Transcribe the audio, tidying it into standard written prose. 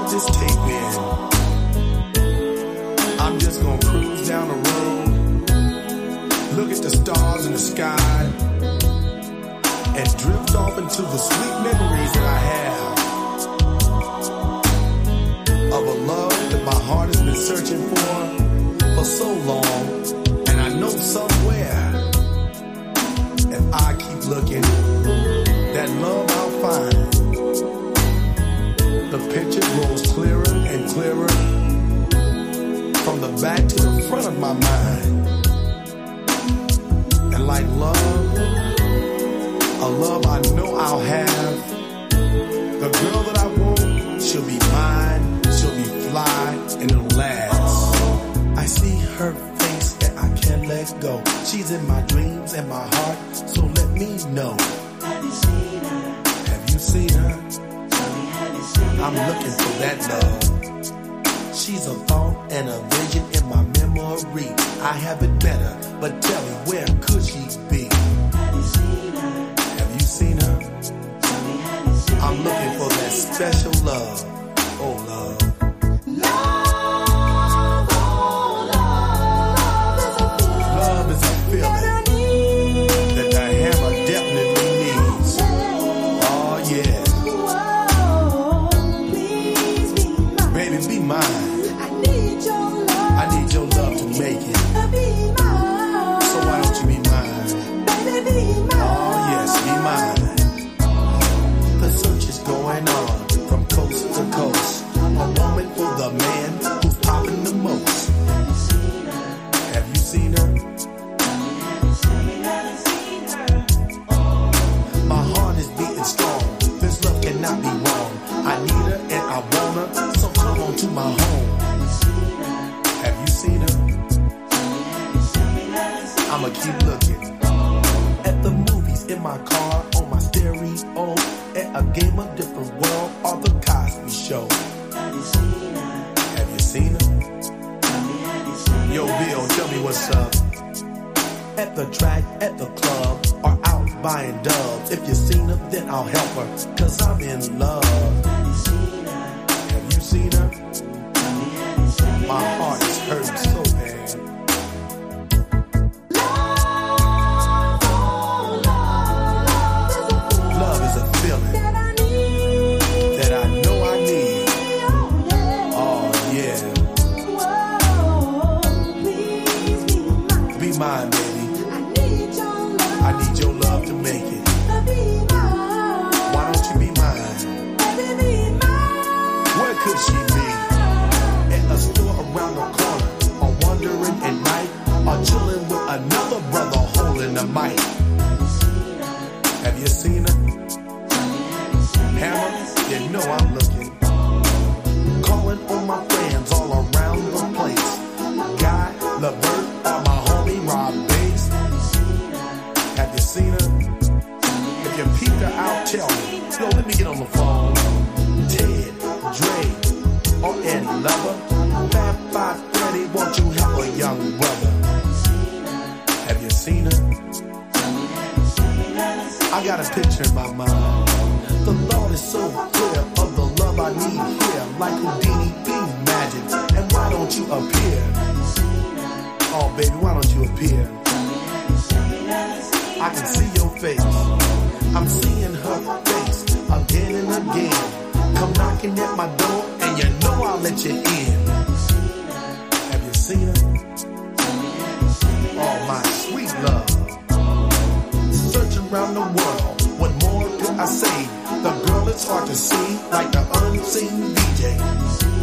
this tape in. I'm just gonna cruise down the road, look at the stars in the sky, and drift off into the sweet memories that I have of a love that my heart has been searching for so long. And I know somewhere, if I keep looking, that love I'll find. The picture grows clearer and clearer from the back to the front of my mind. And like love, a love I know I'll have, the girl that I want, she'll be mine, she'll be fly, and it'll last. I see her face and I can't let go. She's in my dreams and my heart, so let me know. Have you seen her? Have you seen her? I'm looking for that love. She's a thought and a vision in my memory. I have it better, but tell me, where could she be? Have you seen her? Have you seen her? I'm looking for that special love. Oh, love. Love is a feeling that the hammer definitely needs. Oh, yeah. Baby, be mine. I need your love to make it. So why don't you be mine? Oh, yes, be mine. The search is going on from coast to coast. A woman for the man who's popping the most. Have you seen her? My heart is beating strong. This love cannot be wrong. I need her and I want her, so come on to my home. Have you seen her? I'ma keep looking. At the movies, in my car, on my stereo, at a game of different world, or the Cosby Show. Have you seen her? Yo, Bill, tell me what's up. At the track, at the club, or out buying dubs. If you seen her, then I'll help her, 'cause I'm in love. Have you seen her? My heart is hurting so bad. Love is a feeling that I know I need. Oh, yeah. Be mine, baby. I need your love to make it. Why don't you be mine? Where could she be? At a store around the corner, or wandering at night, or chilling with another brother holding the mic. Have you seen her? Hammer, you know I'm looking. Calling on my friends all around the place. Guy, LeVert, or my homie Rob Bass. Have you seen her? If you peeped her out, tell me. Yo, let me get on the phone. Ted, Dre, or Eddie Lover. Fat Five Freddy, won't you help a young brother? Have you seen her? I got a picture in my mind. The thought is so clear of the love I need here. Like Houdini, be magic. And why don't you appear? Oh, baby, why don't you appear? I can see your face. I'm seeing her face again and again. Come knocking at my door, and you know I'll let you in. Have you seen her? Oh, my sweet love. Searching around the world, what more could I say? The girl is hard to see, like the unseen DJ.